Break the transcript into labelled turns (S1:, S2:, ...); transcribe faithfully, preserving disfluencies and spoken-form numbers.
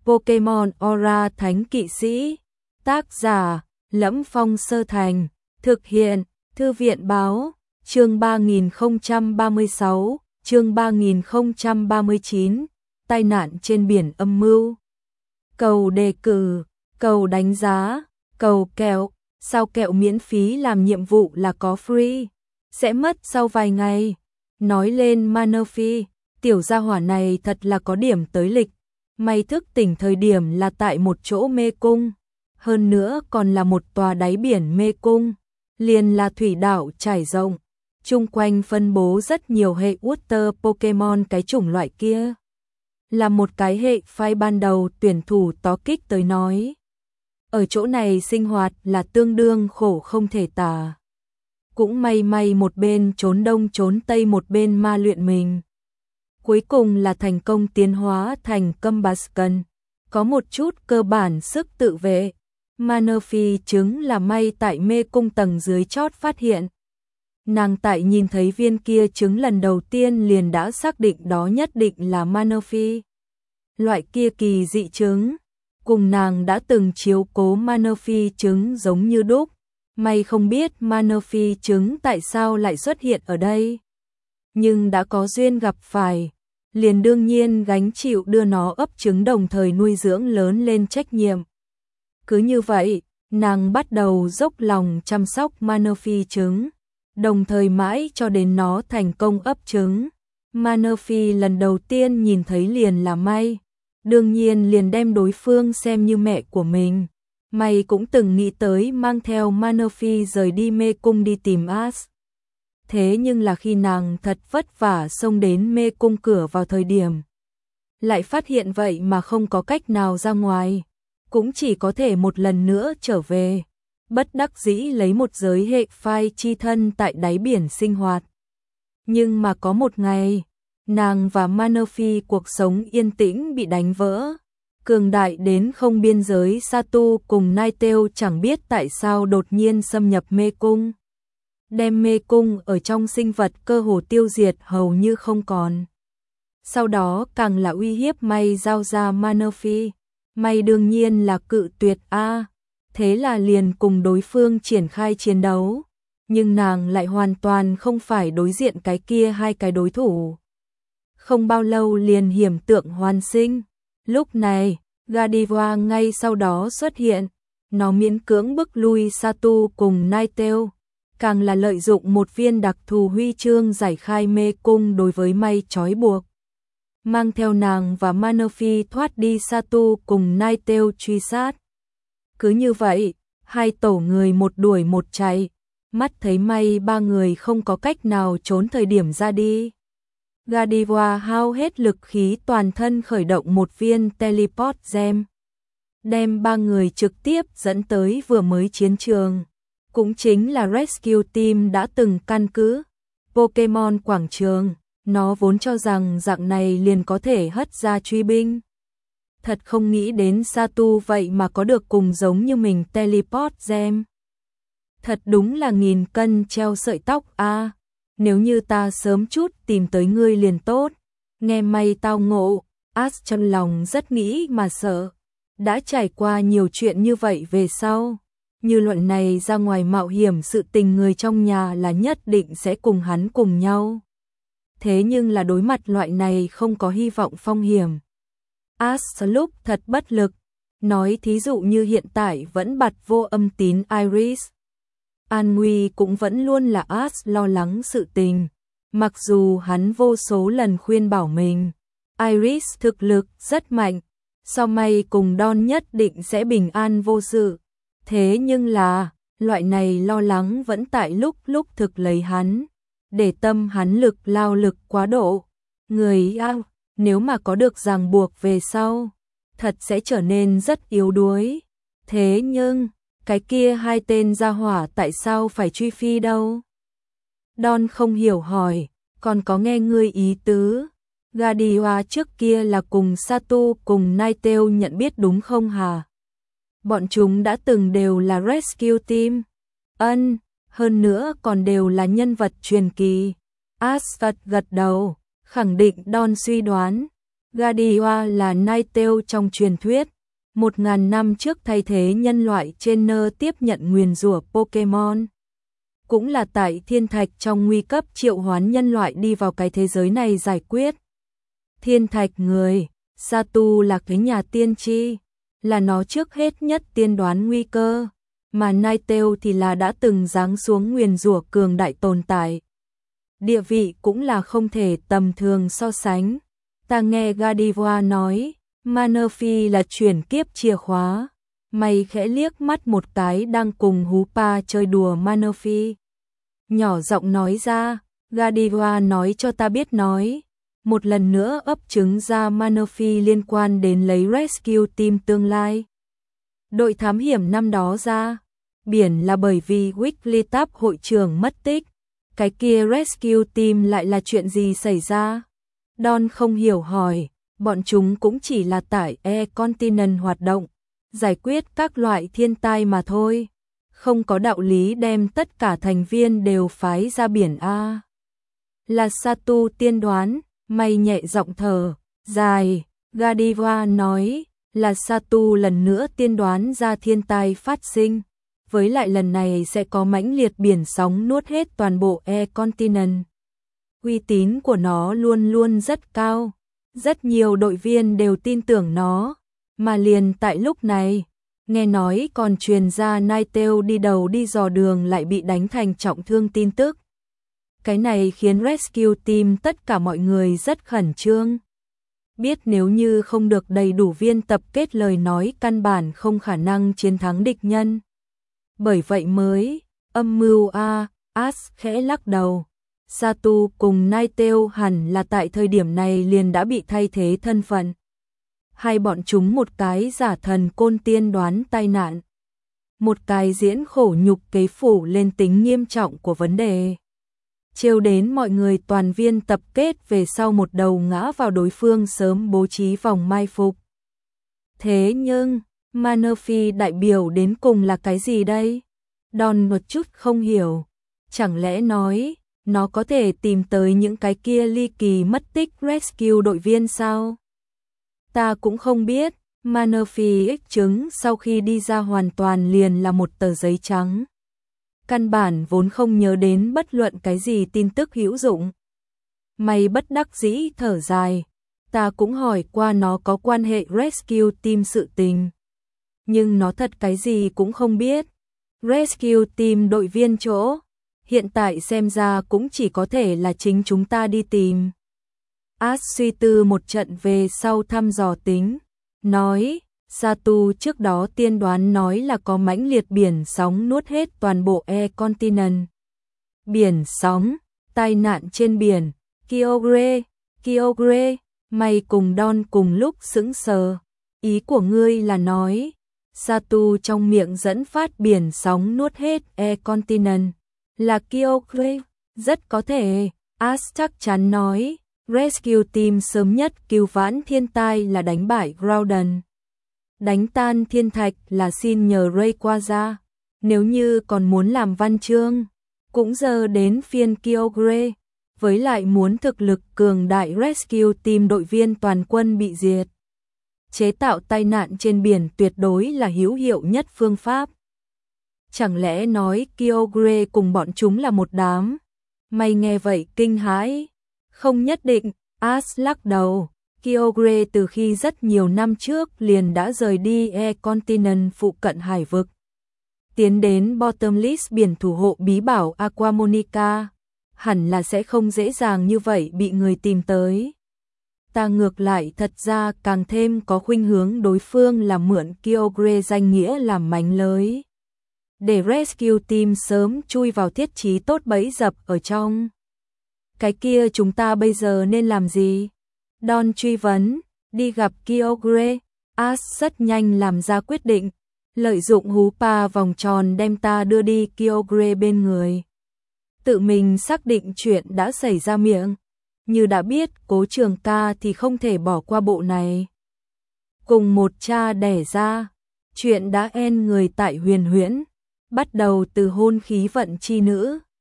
S1: Pokemon Aura Thánh Kỵ Sĩ. Tác giả: Lẫm Phong Sơ Thành. Thực hiện: Thư viện Báo. Chương ba nghìn không trăm ba mươi sáu, chương ba nghìn không trăm ba mươi chín. Tai nạn trên biển âm mưu. Cầu đề cử, cầu đánh giá, cầu kẹo. Sao kẹo miễn phí làm nhiệm vụ là có free, sẽ mất sau vài ngày. Nói lên Manaphy, tiểu gia hỏa này thật là có điểm tới lịch. May thức tỉnh thời điểm là tại một chỗ mê cung, hơn nữa còn là một tòa đáy biển mê cung, liền là thủy đảo trải rộng, chung quanh phân bố rất nhiều hệ water Pokemon cái chủng loại kia. Là một cái hệ phái ban đầu tuyển thủ tó kích tới nói. Ở chỗ này sinh hoạt là tương đương khổ không thể tả. Cũng may may một bên trốn đông trốn tây một bên ma luyện mình. Cuối cùng là thành công tiến hóa thành Combusken, có một chút cơ bản sức tự vệ. Manaphy chứng là may tại mê cung tầng dưới chót phát hiện. Nàng tại nhìn thấy viên kia trứng lần đầu tiên liền đã xác định đó nhất định là Manaphy. Loại kia kỳ dị trứng, cùng nàng đã từng chiếu cố Manaphy trứng giống như đúc. May không biết Manaphy trứng tại sao lại xuất hiện ở đây. Nhưng đã có duyên gặp phải, liền đương nhiên gánh chịu đưa nó ấp trứng đồng thời nuôi dưỡng lớn lên trách nhiệm. Cứ như vậy, nàng bắt đầu dốc lòng chăm sóc Manaphy trứng, đồng thời mãi cho đến nó thành công ấp trứng. Manaphy lần đầu tiên nhìn thấy liền là May, đương nhiên liền đem đối phương xem như mẹ của mình. May cũng từng nghĩ tới mang theo Manaphy rời đi mê cung đi tìm Ash. Thế nhưng là khi nàng thật vất vả xông đến mê cung cửa vào thời điểm, lại phát hiện vậy mà không có cách nào ra ngoài, cũng chỉ có thể một lần nữa trở về. Bất đắc dĩ lấy một giới hệ phai chi thân tại đáy biển sinh hoạt. Nhưng mà có một ngày, nàng và Manaphy cuộc sống yên tĩnh bị đánh vỡ. Cường đại đến không biên giới Satu cùng Ninetale chẳng biết tại sao đột nhiên xâm nhập mê cung, đem mê cung ở trong sinh vật cơ hồ tiêu diệt hầu như không còn. Sau đó càng là uy hiếp May giao ra Manaphy. May đương nhiên là cự tuyệt a, thế là liền cùng đối phương triển khai chiến đấu. Nhưng nàng lại hoàn toàn không phải đối diện cái kia hai cái đối thủ. Không bao lâu liền hiểm tượng hoàn sinh. Lúc này, Gardevoir ngay sau đó xuất hiện, nó miễn cưỡng bức lui Satu cùng Ninetale, càng là lợi dụng một viên đặc thù huy chương giải khai mê cung đối với May trói buộc. Mang theo nàng và Manaphy thoát đi Satu cùng Ninetale truy sát. Cứ như vậy, hai tổ người một đuổi một chạy, mắt thấy May ba người không có cách nào trốn thời điểm ra đi. Gardevoir hao hết lực khí toàn thân khởi động một viên teleport gem, đem ba người trực tiếp dẫn tới vừa mới chiến trường, cũng chính là Rescue Team đã từng căn cứ, Pokemon quảng trường. Nó vốn cho rằng dạng này liền có thể hất ra truy binh. Thật không nghĩ đến Satu vậy mà có được cùng giống như mình teleport gem. Thật đúng là nghìn cân treo sợi tóc a. À, nếu như ta sớm chút tìm tới ngươi liền tốt. Nghe May tao ngộ, Ash trong lòng rất nghĩ mà sợ. Đã trải qua nhiều chuyện như vậy về sau, như luận này ra ngoài mạo hiểm sự tình người trong nhà là nhất định sẽ cùng hắn cùng nhau. Thế nhưng là đối mặt loại này không có hy vọng phong hiểm, Ash lúc thật bất lực. Nói thí dụ như hiện tại vẫn bặt vô âm tín Iris, an nguy cũng vẫn luôn là Ash lo lắng sự tình. Mặc dù hắn vô số lần khuyên bảo mình, Iris thực lực rất mạnh, sau May cùng Don nhất định sẽ bình an vô sự. Thế nhưng là, loại này lo lắng vẫn tại lúc lúc thực lấy hắn, để tâm hắn lực lao lực quá độ. Người ao, nếu mà có được ràng buộc về sau, thật sẽ trở nên rất yếu đuối. Thế nhưng, cái kia hai tên gia hỏa tại sao phải truy phi đâu? Don không hiểu hỏi, còn có nghe ngươi ý tứ. Gardevoir trước kia là cùng Satu cùng Ninetale nhận biết đúng không hả? Bọn chúng đã từng đều là Rescue Team. Ân, hơn nữa còn đều là nhân vật truyền kỳ. Ash gật đầu, khẳng định Don suy đoán. Gardenia là Ninetale trong truyền thuyết, một ngàn năm trước thay thế nhân loại trên nơ tiếp nhận nguyền rủa Pokemon. Cũng là tại thiên thạch trong nguy cấp triệu hoán nhân loại đi vào cái thế giới này giải quyết. Thiên thạch người, Satu là cái nhà tiên tri, là nó trước hết nhất tiên đoán nguy cơ, mà Ninetale thì là đã từng giáng xuống nguyền rủa cường đại tồn tại. Địa vị cũng là không thể tầm thường so sánh. Ta nghe Gardenia nói, Manaphy là chuyển kiếp chìa khóa. Mày khẽ liếc mắt một cái đang cùng Hoopa chơi đùa Manaphy. Nhỏ giọng nói ra, Gardenia nói cho ta biết nói. Một lần nữa ấp trứng ra Manaphy liên quan đến lấy Rescue Team tương lai. Đội thám hiểm năm đó ra, biển là bởi vì Wigglytuff hội trưởng mất tích. Cái kia Rescue Team lại là chuyện gì xảy ra? Don không hiểu hỏi, bọn chúng cũng chỉ là tại E-Continent hoạt động, giải quyết các loại thiên tai mà thôi. Không có đạo lý đem tất cả thành viên đều phái ra biển A. Là Satu tiên đoán, mày nhẹ giọng thở, dài, Gardenia nói, là Satu lần nữa tiên đoán ra thiên tai phát sinh. Với lại lần này sẽ có mãnh liệt biển sóng nuốt hết toàn bộ E-Continent. Uy tín của nó luôn luôn rất cao, rất nhiều đội viên đều tin tưởng nó, mà liền tại lúc này, nghe nói còn truyền ra Ninetale đi đầu đi dò đường lại bị đánh thành trọng thương tin tức. Cái này khiến Rescue Team tất cả mọi người rất khẩn trương. Biết nếu như không được đầy đủ viên tập kết lời nói căn bản không khả năng chiến thắng địch nhân. Bởi vậy mới, âm mưu A, Ash khẽ lắc đầu. Satu cùng Ninetale hẳn là tại thời điểm này liền đã bị thay thế thân phận. Hai bọn chúng một cái giả thần côn tiên đoán tai nạn. Một cái diễn khổ nhục kế phủ lên tính nghiêm trọng của vấn đề. Trêu đến mọi người toàn viên tập kết về sau một đầu ngã vào đối phương sớm bố trí vòng mai phục. Thế nhưng, Manaphy đại biểu đến cùng là cái gì đây? Don một chút không hiểu. Chẳng lẽ nói, nó có thể tìm tới những cái kia ly kỳ mất tích rescue đội viên sao? Ta cũng không biết. Manaphy ích chứng sau khi đi ra hoàn toàn liền là một tờ giấy trắng. Căn bản vốn không nhớ đến bất luận cái gì tin tức hữu dụng. Mày bất đắc dĩ thở dài. Ta cũng hỏi qua nó có quan hệ Rescue Team sự tình. Nhưng nó thật cái gì cũng không biết. Rescue Team đội viên chỗ. Hiện tại xem ra cũng chỉ có thể là chính chúng ta đi tìm. Ash suy tư một trận về sau thăm dò tính. Nói, Satu trước đó tiên đoán nói là có mãnh liệt biển sóng nuốt hết toàn bộ E-Continent. Biển sóng, tai nạn trên biển, Kyogre, Kyogre, mày cùng Don cùng lúc sững sờ. Ý của ngươi là nói, Satu trong miệng dẫn phát biển sóng nuốt hết E-Continent, là Kyogre, rất có thể, Ash chắc chắn nói. Rescue Team sớm nhất cứu vãn thiên tai là đánh bại Groudon. Đánh tan thiên thạch là xin nhờ Rayquaza. Nếu như còn muốn làm văn chương, cũng giờ đến phiên Kyogre. Với lại muốn thực lực cường đại Rescue Team đội viên toàn quân bị diệt. Chế tạo tai nạn trên biển tuyệt đối là hữu hiệu nhất phương pháp. Chẳng lẽ nói Kyogre cùng bọn chúng là một đám? Mày nghe vậy kinh hãi. Không nhất định, Ash lắc đầu. Kyogre từ khi rất nhiều năm trước liền đã rời đi E-Continent phụ cận hải vực. Tiến đến Bottomless biển thủ hộ bí bảo Aquamonica. Hẳn là sẽ không dễ dàng như vậy bị người tìm tới. Ta ngược lại thật ra càng thêm có khuynh hướng đối phương là mượn Kyogre danh nghĩa làm mánh lới. Để Rescue Team sớm chui vào thiết trí tốt bẫy dập ở trong. Cái kia chúng ta bây giờ nên làm gì? Don truy vấn, đi gặp Kyogre. Ash rất nhanh làm ra quyết định, lợi dụng Hoopa vòng tròn đem ta đưa đi Kyogre bên người. Tự mình xác định chuyện đã xảy ra miệng. Như đã biết Cố Trường Ca thì không thể bỏ qua bộ này. Cùng một cha đẻ ra, chuyện đã en người tại Huyền Huyễn, bắt đầu từ hôn khí vận chi nữ.